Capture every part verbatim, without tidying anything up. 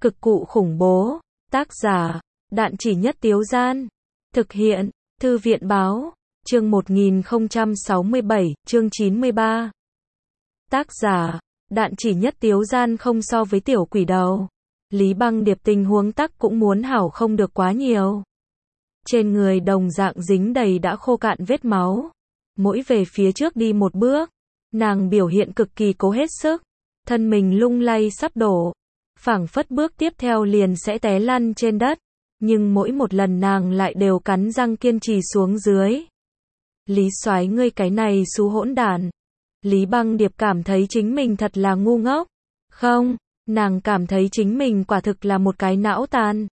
Cực cụ khủng bố. Tác giả, Đạn Chỉ Nhất Tiếu Gian. Thực hiện, Thư viện Báo. Chương một nghìn không trăm sáu mươi bảy, chương chín mươi ba. Tác giả, Đạn Chỉ Nhất Tiếu Gian. Không so với tiểu quỷ đầu, Lý Băng Điệp tình huống tắc cũng muốn hảo không được quá nhiều. Trên người đồng dạng dính đầy đã khô cạn vết máu. Mỗi về phía trước đi một bước, nàng biểu hiện cực kỳ cố hết sức. Thân mình lung lay sắp đổ, phảng phất bước tiếp theo liền sẽ té lăn trên đất. Nhưng mỗi một lần nàng lại đều cắn răng kiên trì xuống dưới. Lý Soái, ngươi cái này xú hỗn đản. Lý Băng Điệp cảm thấy chính mình thật là ngu ngốc. Không, nàng cảm thấy chính mình quả thực là một cái não tàn.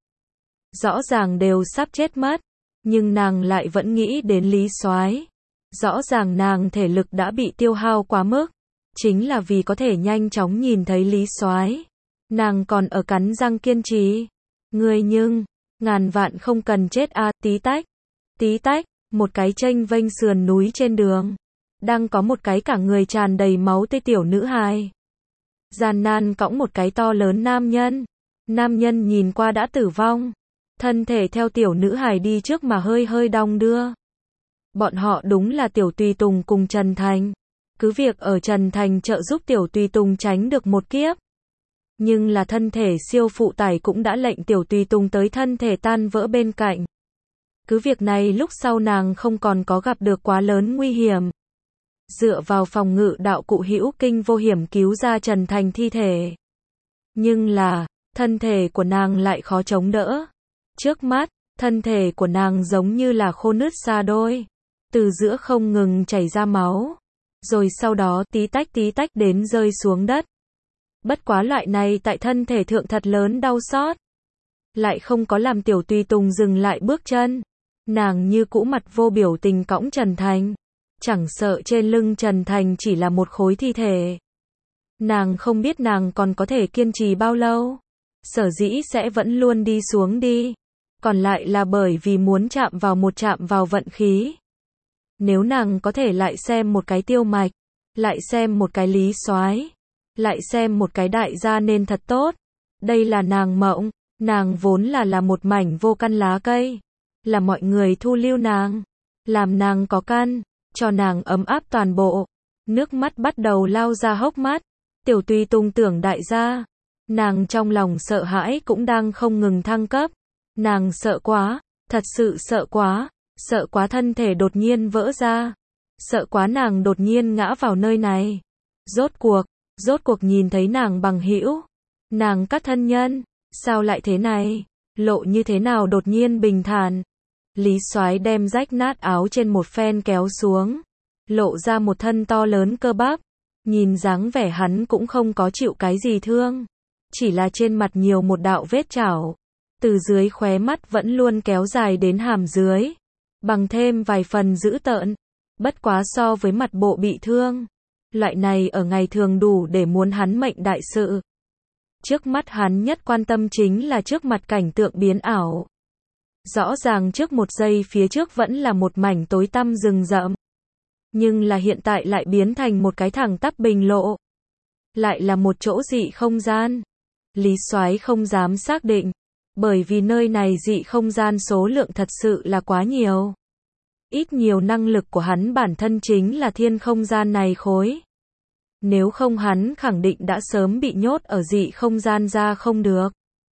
Rõ ràng đều sắp chết mất, nhưng nàng lại vẫn nghĩ đến Lý Soái. Rõ ràng nàng thể lực đã bị tiêu hao quá mức, chính là vì có thể nhanh chóng nhìn thấy Lý Soái. Nàng còn ở cắn răng kiên trì. Ngươi nhưng, ngàn vạn không cần chết a. Tí tách, tí tách, một cái chênh vênh sườn núi trên đường. Đang có một cái cả người tràn đầy máu tươi tiểu nữ hài. Gian nan cõng một cái to lớn nam nhân. Nam nhân nhìn qua đã tử vong. Thân thể theo tiểu nữ hài đi trước mà hơi hơi đong đưa. Bọn họ đúng là Tiểu Tùy Tùng cùng Trần Thành. Cứ việc ở Trần Thành trợ giúp Tiểu Tùy Tùng tránh được một kiếp. Nhưng là thân thể siêu phụ tải cũng đã lệnh Tiểu Tùy Tùng tới thân thể tan vỡ bên cạnh. Cứ việc này lúc sau nàng không còn có gặp được quá lớn nguy hiểm. Dựa vào phòng ngự đạo cụ hữu kinh vô hiểm cứu ra Trần Thành thi thể. Nhưng là, thân thể của nàng lại khó chống đỡ. Trước mắt, thân thể của nàng giống như là khô nứt xa đôi. Từ giữa không ngừng chảy ra máu. Rồi sau đó tí tách tí tách đến rơi xuống đất. Bất quá loại này tại thân thể thượng thật lớn đau xót. Lại không có làm Tiểu Tùy Tùng dừng lại bước chân. Nàng như cũ mặt vô biểu tình cõng Trần Thành. Chẳng sợ trên lưng Trần Thành chỉ là một khối thi thể. Nàng không biết nàng còn có thể kiên trì bao lâu. Sở dĩ sẽ vẫn luôn đi xuống đi. Còn lại là bởi vì muốn chạm vào một chạm vào vận khí. Nếu nàng có thể lại xem một cái Tiêu Mạch, lại xem một cái Lý Soái, lại xem một cái đại gia nên thật tốt. Đây là nàng mộng, nàng vốn là là một mảnh vô căn lá cây. Là mọi người thu lưu nàng, làm nàng có căn, cho nàng ấm áp toàn bộ. Nước mắt bắt đầu lao ra hốc mắt. Tiểu Tùy Tùng tưởng đại gia. Nàng trong lòng sợ hãi cũng đang không ngừng thăng cấp. Nàng sợ quá, thật sự sợ quá, sợ quá thân thể đột nhiên vỡ ra. Sợ quá nàng đột nhiên ngã vào nơi này. Rốt cuộc, rốt cuộc nhìn thấy nàng bằng hữu. Nàng các thân nhân, sao lại thế này? Lộ như thế nào đột nhiên bình thản. Lý Soái đem rách nát áo trên một phen kéo xuống. Lộ ra một thân to lớn cơ bắp. Nhìn dáng vẻ hắn cũng không có chịu cái gì thương. Chỉ là trên mặt nhiều một đạo vết chảo. Từ dưới khóe mắt vẫn luôn kéo dài đến hàm dưới. Bằng thêm vài phần dữ tợn. Bất quá so với mặt bộ bị thương. Loại này ở ngày thường đủ để muốn hắn mệnh đại sự. Trước mắt hắn nhất quan tâm chính là trước mặt cảnh tượng biến ảo. Rõ ràng trước một giây phía trước vẫn là một mảnh tối tăm rừng rậm. Nhưng là hiện tại lại biến thành một cái thẳng tắp bình lộ. Lại là một chỗ dị không gian. Lý Soái không dám xác định. Bởi vì nơi này dị không gian số lượng thật sự là quá nhiều. Ít nhiều năng lực của hắn bản thân chính là thiên không gian này khối. Nếu không hắn khẳng định đã sớm bị nhốt ở dị không gian ra không được.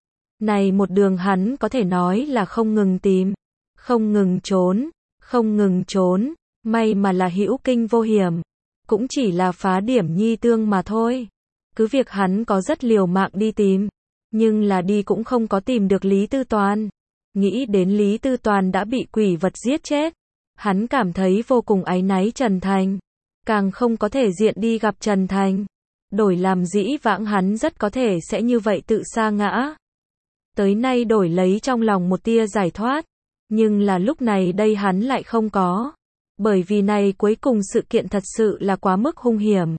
Này một đường hắn có thể nói là không ngừng tìm, không ngừng trốn, không ngừng trốn, may mà là hữu kinh vô hiểm, cũng chỉ là phá điểm nhi tương mà thôi. Cứ việc hắn có rất liều mạng đi tìm, nhưng là đi cũng không có tìm được Lý Tư Toàn. Nghĩ đến Lý Tư Toàn đã bị quỷ vật giết chết, hắn cảm thấy vô cùng áy náy Trần Thành, càng không có thể diện đi gặp Trần Thành. Đổi làm dĩ vãng hắn rất có thể sẽ như vậy tự sa ngã. Tới nay đổi lấy trong lòng một tia giải thoát, nhưng là lúc này đây hắn lại không có. Bởi vì này cuối cùng sự kiện thật sự là quá mức hung hiểm.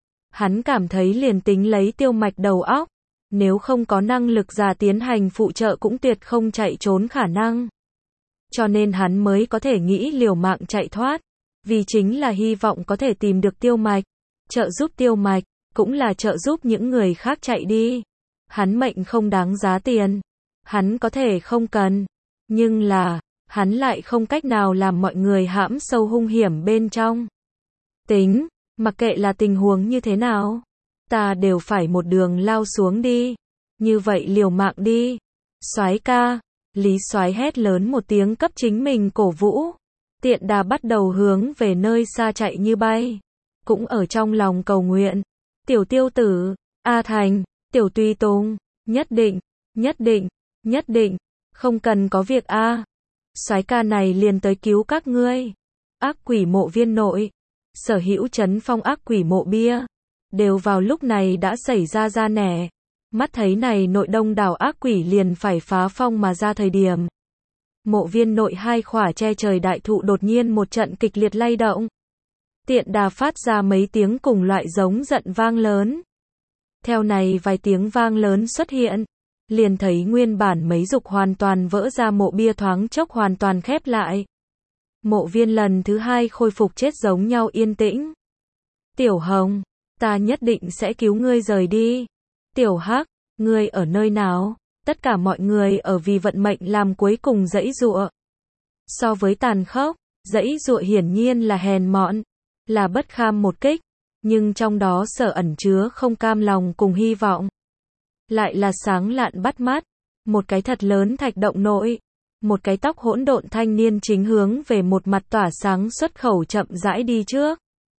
Hắn cảm thấy liền tính lấy Tiêu Mạch đầu óc, nếu không có năng lực giả tiến hành phụ trợ cũng tuyệt không chạy trốn khả năng. Cho nên hắn mới có thể nghĩ liều mạng chạy thoát, vì chính là hy vọng có thể tìm được Tiêu Mạch, trợ giúp Tiêu Mạch, cũng là trợ giúp những người khác chạy đi. Hắn mệnh không đáng giá tiền. Hắn có thể không cần. Nhưng là, hắn lại không cách nào làm mọi người hãm sâu hung hiểm bên trong. Tính, mặc kệ là tình huống như thế nào, ta đều phải một đường lao xuống đi. Như vậy liều mạng đi. Soái ca, Lý Soái hét lớn một tiếng cấp chính mình cổ vũ. Tiện Đà bắt đầu hướng về nơi xa chạy như bay. Cũng ở trong lòng cầu nguyện. Tiểu Tiêu Tử, A Thành, Tiểu Tùy Tùng, nhất định, nhất định, nhất định, không cần có việc a. Soái ca này liền tới cứu các ngươi. Ác quỷ mộ viên nội, sở hữu trấn phong ác quỷ mộ bia, đều vào lúc này đã xảy ra ra nẻ. Mắt thấy này nội đông đảo ác quỷ liền phải phá phong mà ra thời điểm. Mộ viên nội hai khỏa che trời đại thụ đột nhiên một trận kịch liệt lay động. Tiện Đà phát ra mấy tiếng cùng loại giống giận vang lớn. Theo này vài tiếng vang lớn xuất hiện, liền thấy nguyên bản mấy dục hoàn toàn vỡ ra mộ bia thoáng chốc hoàn toàn khép lại. Mộ viên lần thứ hai khôi phục chết giống nhau yên tĩnh. Tiểu Hồng, ta nhất định sẽ cứu ngươi rời đi. Tiểu Hắc, ngươi ở nơi nào? Tất cả mọi người ở vì vận mệnh làm cuối cùng giãy giụa. So với tàn khốc, giãy giụa hiển nhiên là hèn mọn, là bất kham một kích, nhưng trong đó sở ẩn chứa không cam lòng cùng hy vọng. Lại là sáng lạn bắt mắt, một cái thật lớn thạch động nội, một cái tóc hỗn độn thanh niên chính hướng về một mặt tỏa sáng xuất khẩu chậm rãi đi trước.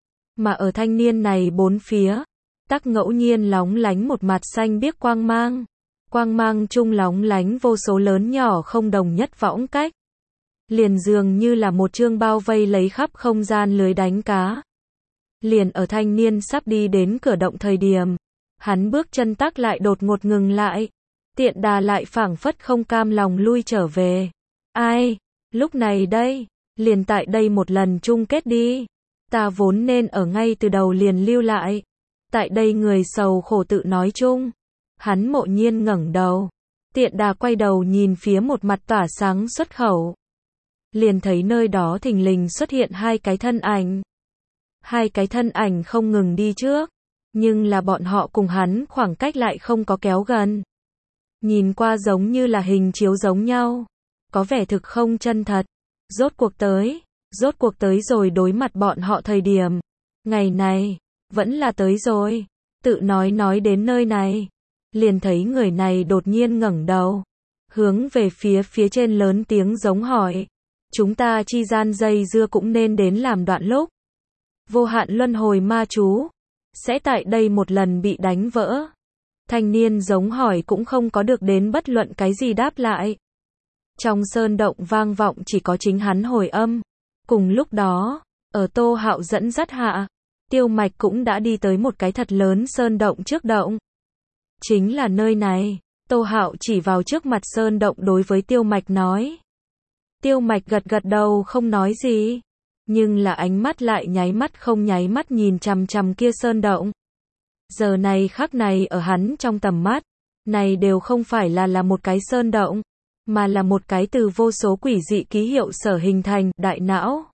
Mà ở thanh niên này bốn phía, tắc ngẫu nhiên lóng lánh một mặt xanh biếc quang mang. Quang mang trung lóng lánh vô số lớn nhỏ không đồng nhất võng cách. Liền dường như là một chương bao vây lấy khắp không gian lưới đánh cá. Liền ở thanh niên sắp đi đến cửa động thời điểm, hắn bước chân tắc lại đột ngột ngừng lại. Tiện Đà lại phảng phất không cam lòng lui trở về. Ai, lúc này đây, liền tại đây một lần chung kết đi. Ta vốn nên ở ngay từ đầu liền lưu lại. Tại đây người sầu khổ tự nói chung. Hắn mộ nhiên ngẩng đầu. Tiện Đà quay đầu nhìn phía một mặt tỏa sáng xuất khẩu. Liền thấy nơi đó thình lình xuất hiện hai cái thân ảnh. Hai cái thân ảnh không ngừng đi trước. Nhưng là bọn họ cùng hắn khoảng cách lại không có kéo gần. Nhìn qua giống như là hình chiếu giống nhau. Có vẻ thực không chân thật. Rốt cuộc tới. Rốt cuộc tới rồi đối mặt bọn họ thời điểm. Ngày này, vẫn là tới rồi. Tự nói nói đến nơi này. Liền thấy người này đột nhiên ngẩng đầu. Hướng về phía phía trên lớn tiếng giống hỏi. Chúng ta chi gian dây dưa cũng nên đến làm đoạn lúc. Vô hạn luân hồi ma chú. Sẽ tại đây một lần bị đánh vỡ. Thanh niên giống hỏi cũng không có được đến bất luận cái gì đáp lại. Trong sơn động vang vọng chỉ có chính hắn hồi âm. Cùng lúc đó, ở Tô Hạo dẫn dắt hạ, Tiêu Mạch cũng đã đi tới một cái thật lớn sơn động trước động. Chính là nơi này, Tô Hạo chỉ vào trước mặt sơn động đối với Tiêu Mạch nói. Tiêu Mạch gật gật đầu không nói gì, nhưng là ánh mắt lại nháy mắt không nháy mắt nhìn chằm chằm kia sơn động. Giờ này khắc này ở hắn trong tầm mắt, này đều không phải là là một cái sơn động, mà là một cái từ vô số quỷ dị ký hiệu sở hình thành đại não.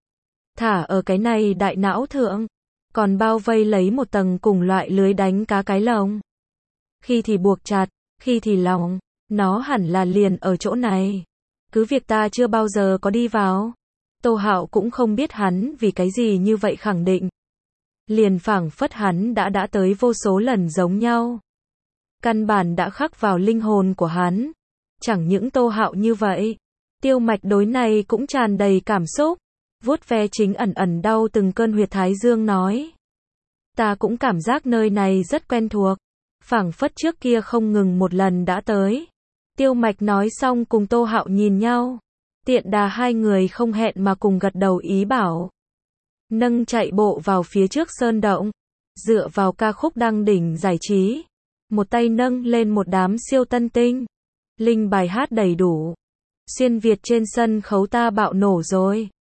Thả ở cái này đại não thượng, còn bao vây lấy một tầng cùng loại lưới đánh cá cái lồng. Khi thì buộc chặt, khi thì lỏng, nó hẳn là liền ở chỗ này. Cứ việc ta chưa bao giờ có đi vào. Tô Hạo cũng không biết hắn vì cái gì như vậy khẳng định. Liền phảng phất hắn đã đã tới vô số lần giống nhau. Căn bản đã khắc vào linh hồn của hắn. Chẳng những Tô Hạo như vậy, Tiêu Mạch đối này cũng tràn đầy cảm xúc, vuốt ve chính ẩn ẩn đau từng cơn huyệt thái dương nói. Ta cũng cảm giác nơi này rất quen thuộc, phảng phất trước kia không ngừng một lần đã tới. Tiêu Mạch nói xong cùng Tô Hạo nhìn nhau, Tiện Đà hai người không hẹn mà cùng gật đầu ý bảo. Nâng chạy bộ vào phía trước sơn động, dựa vào ca khúc đăng đỉnh giải trí, một tay nâng lên một đám siêu tân tinh. Linh bài hát đầy đủ. Xuyên Việt trên sân khấu ta bạo nổ rồi.